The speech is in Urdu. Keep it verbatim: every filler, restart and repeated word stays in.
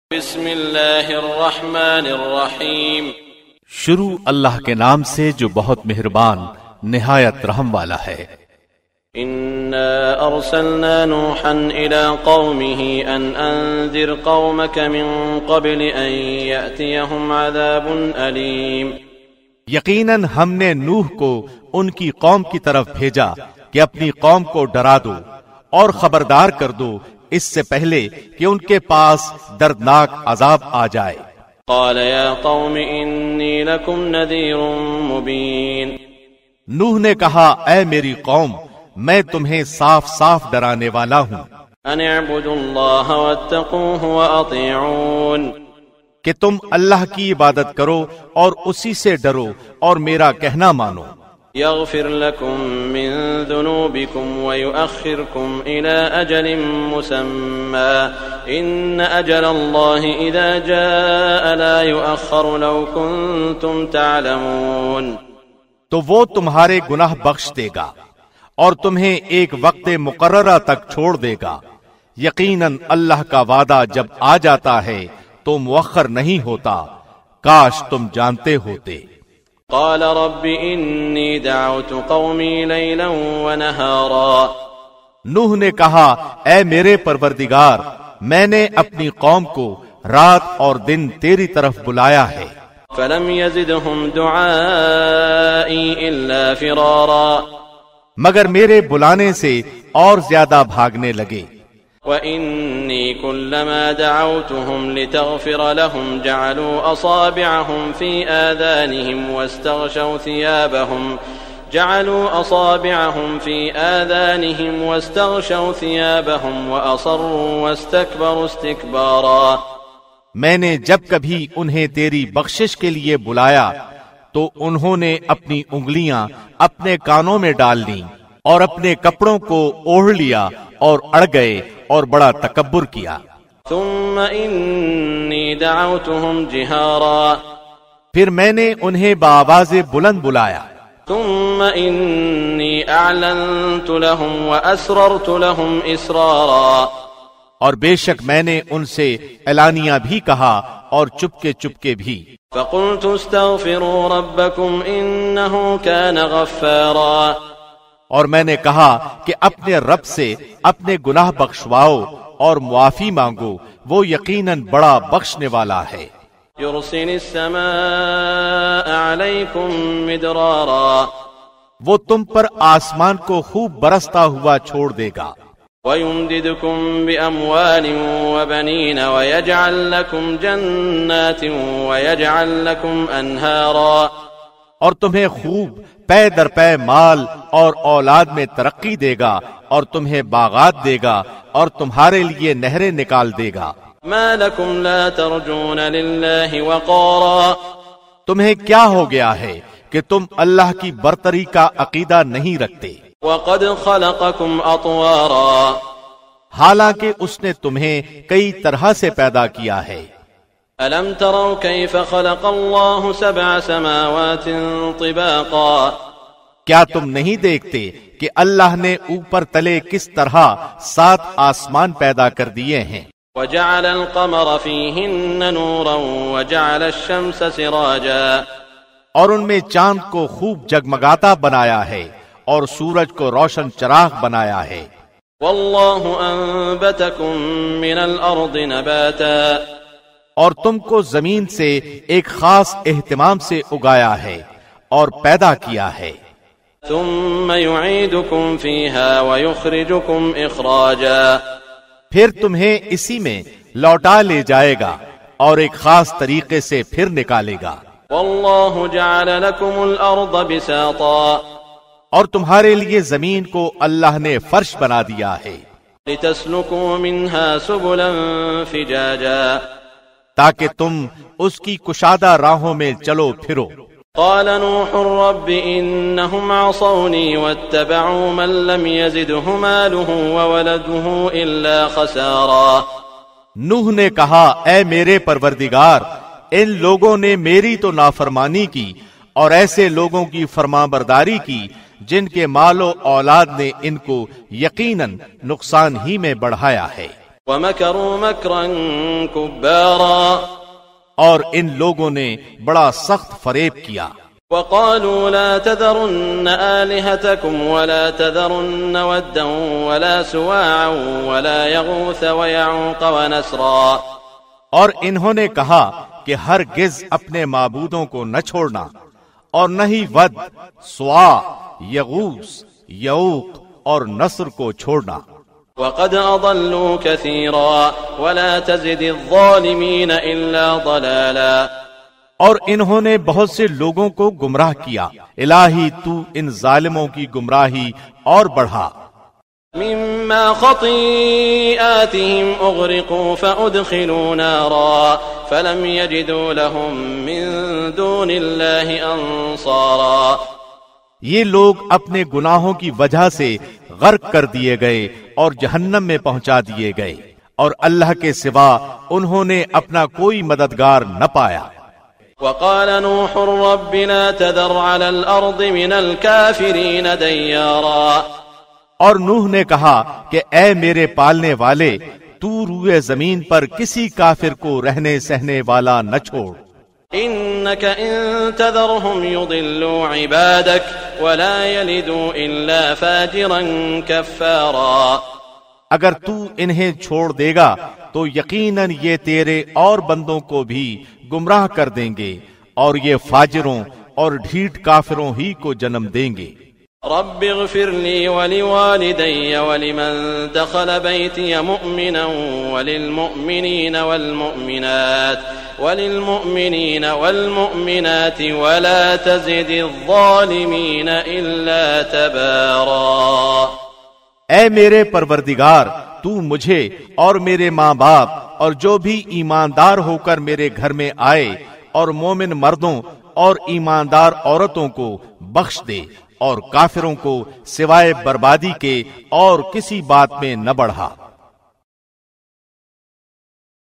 بسم اللہ الرحمن الرحیم، شروع اللہ کے نام سے جو بہت مہربان نہایت رحم والا ہے۔ انا ارسلنا نوحا الى قومه ان انذر قومك من قبل ان يأتيهم عذاب علیم، یقیناً ہم نے نوح کو ان کی قوم کی طرف بھیجا کہ اپنی قوم کو ڈرا دو اور خبردار کر دو اس سے پہلے کہ ان کے پاس دردناک عذاب آ جائے۔ قال یا قوم انی لکم نذیر مبین، نوح نے کہا اے میری قوم میں تمہیں صاف صاف ڈرانے والا ہوں، ان اعبدوا اللہ واتقوہ واطیعون، کہ تم اللہ کی عبادت کرو اور اسی سے ڈرو اور میرا کہنا مانو۔ یغفر لکم من ذنوبکم ویؤخرکم الى اجل مسمى ان اجل اللہ اذا جاء لا یؤخر لو کنتم تعلمون، تو وہ تمہارے گناہ بخش دے گا اور تمہیں ایک وقت مقررہ تک چھوڑ دے گا، یقیناً اللہ کا وعدہ جب آ جاتا ہے تو مؤخر نہیں ہوتا، کاش تم جانتے ہوتے۔ قال رب انی دعوت قومی لیلا ونہارا، نوح نے کہا اے میرے پروردگار میں نے اپنی قوم کو رات اور دن تیری طرف بلایا ہے، فلم یزدہم دعائی الا فرارا، مگر میرے بلانے سے اور زیادہ بھاگنے لگے۔ وَإِنِّي كُلَّمَا دَعَوْتُهُمْ لِتَغْفِرَ لَهُمْ جَعَلُوا أَصَابِعَهُمْ فِي آذَانِهِمْ وَاسْتَغْشَوْا ثِيَابَهُمْ جَعَلُوا أَصَابِعَهُمْ فِي آذَانِهِمْ وَاسْتَغْشَوْا ثِيَابَهُمْ وَأَصَرُّوا وَاسْتَكْبَرُوا اسْتِكْبَارًا، میں نے جب کبھی انہیں تیری بخشش کے لیے بلایا تو انہوں نے اپنی انگلیاں اپنے کانوں میں ڈال لیں اور اپنے کپڑوں کو اوڑھ لیا اور اڑ گئے اور بڑا تکبر کیا۔ ثم انی دعوتهم جہارا، پھر میں نے انہیں بآواز بلند بلایا۔ ثم انی اعلنت لهم واسررت لهم اسرارا، اور بے شک میں نے ان سے اعلانیہ بھی کہا اور چپکے چپکے بھی۔ فقلت استغفروا ربکم انه كان غفارا، اور میں نے کہا کہ اپنے رب سے اپنے گناہ بخشواؤ اور معافی مانگو، وہ یقیناً بڑا بخشنے والا ہے۔ یرسل السماء علیکم مدرارا، وہ تم پر آسمان کو خوب برستا ہوا چھوڑ دے گا۔ وَيُمْدِدْكُمْ بِأَمْوَالٍ وَبَنِينَ وَيَجْعَلْ لَكُمْ جَنَّاتٍ وَيَجْعَلْ لَكُمْ أَنْهَارًا، اور تمہیں خوب پے در پے مال اور اولاد میں ترقی دے گا اور تمہیں باغات دے گا اور تمہارے لیے نہریں نکال دے گا۔ مَا لَكُمْ لَا تَرْجُونَ لِلَّهِ وَقَارًا، تمہیں کیا ہو گیا ہے کہ تم اللہ کی برتری کا عقیدہ نہیں رکھتے، وَقَدْ خَلَقَكُمْ أَطْوَارًا، حالانکہ اس نے تمہیں کئی طرح سے پیدا کیا ہے۔ أَلَمْ تَرَوْا كَيْفَ خَلَقَ اللَّهُ سَبْعَ سَمَاوَاتٍ طِبَاقًا، کیا تم نہیں دیکھتے کہ اللہ نے اوپر تلے کس طرح سات آسمان پیدا کر دیے ہیں؟ وَجَعَلَ الْقَمَرَ فِيهِنَّ نُورًا وَجَعَلَ الشَّمْسَ سِرَاجًا، اور ان میں چاند کو خوب جگمگاتا بنایا ہے اور سورج کو روشن چراغ بنایا ہے۔ وَاللَّهُ أَنبَتَكُم مِّنَ الْأَرْضِ نَبَاتًا، اور تم کو زمین سے ایک خاص اہتمام سے اگایا ہے اور پیدا کیا ہے۔ ثُمَّ يُعِيدُكُمْ فِيهَا وَيُخْرِجُكُمْ إِخْرَاجًا، پھر تمہیں اسی میں لوٹا لے جائے گا اور ایک خاص طریقے سے پھر نکالے گا۔ وَاللَّهُ جَعَلَ لَكُمُ الْأَرْضَ بِسَاطًا، اور تمہارے لیے زمین کو اللہ نے فرش بنا دیا ہے، لِتَسْلُكُوا مِنْهَا سُبُلًا فِجَاجًا، تاکہ تم اس کی کشادہ راہوں میں چلو پھرو۔ قال نوح رب انهم عصوني واتبعوا من لم يزده ماله وولده الا خسارا، نوح نے کہا اے میرے پروردگار ان لوگوں نے میری تو نافرمانی کی اور ایسے لوگوں کی فرمانبرداری کی جن کے مال و اولاد نے ان کو یقیناً نقصان ہی میں بڑھایا ہے۔ وَمَكَرُوا مَكْرًا كُبَّارًا اور ان لوگوں نے بڑا سخت فریب کیا. وَقَالُوا لَا تَذَرُنَّ آلِهَتَكُمْ وَلَا تَذَرُنَّ وَدًّا وَلَا سُوَاعًا وَلَا يَغُوثَ وَيَعُوقَ وَنَسْرًا اور انہوں نے کہا کہ ہرگز اپنے معبودوں کو نہ چھوڑنا اور نہ ہی ود، سوا، یغوث، یعوق اور نصر کو چھوڑنا. وَقَدْ أَضَلُّوا كَثِيرًا وَلَا تَزِدِ الظَّالِمِينَ إِلَّا ضَلَالًا اور انہوں نے بہت سے لوگوں کو گمراہ کیا. الہی تو ان ظالموں کی گمراہی اور بڑھا. مما خطيئاتهم أغرقوا فأدخلوا نارا فلم يجدوا لهم من دون الله أنصارا یہ لوگ اپنے گناہوں کی وجہ سے غرق کر دیے گئے اور جہنم میں پہنچا دیے گئے، اور اللہ کے سوا انہوں نے اپنا کوئی مددگار نہ پایا. وقال نوح رب لا تذر على الأرض من الكافرين ديارا اور نوح نے کہا کہ اے میرے پالنے والے، تو روئے زمین پر کسی کافر کو رہنے سہنے والا نہ چھوڑ. انك ان تذرهم يضلوا عبادك ولا يلدوا الا فاجرا كفارا اگر تو انہیں چھوڑ دے گا تو یقیناً یہ تیرے اور بندوں کو بھی گمراہ کر دیں گے، اور یہ فاجروں اور ڈھیٹ کافروں ہی کو جنم دیں گے. رب اغفر لي ولوالدي ولمن دخل بيتي مؤمنا وللمؤمنين والمؤمنات وللمؤمنين والمؤمنات ولا تزد الظالمين إلا تبارا اے میرے پروردگار، تو مجھے اور میرے ماں باپ اور جو بھی ایماندار ہو کر میرے گھر میں آئے اور مومن مردوں اور ایماندار عورتوں کو بخش دے، اور کافروں کو سوائے بربادی کے اور کسی بات میں نہ بڑھا.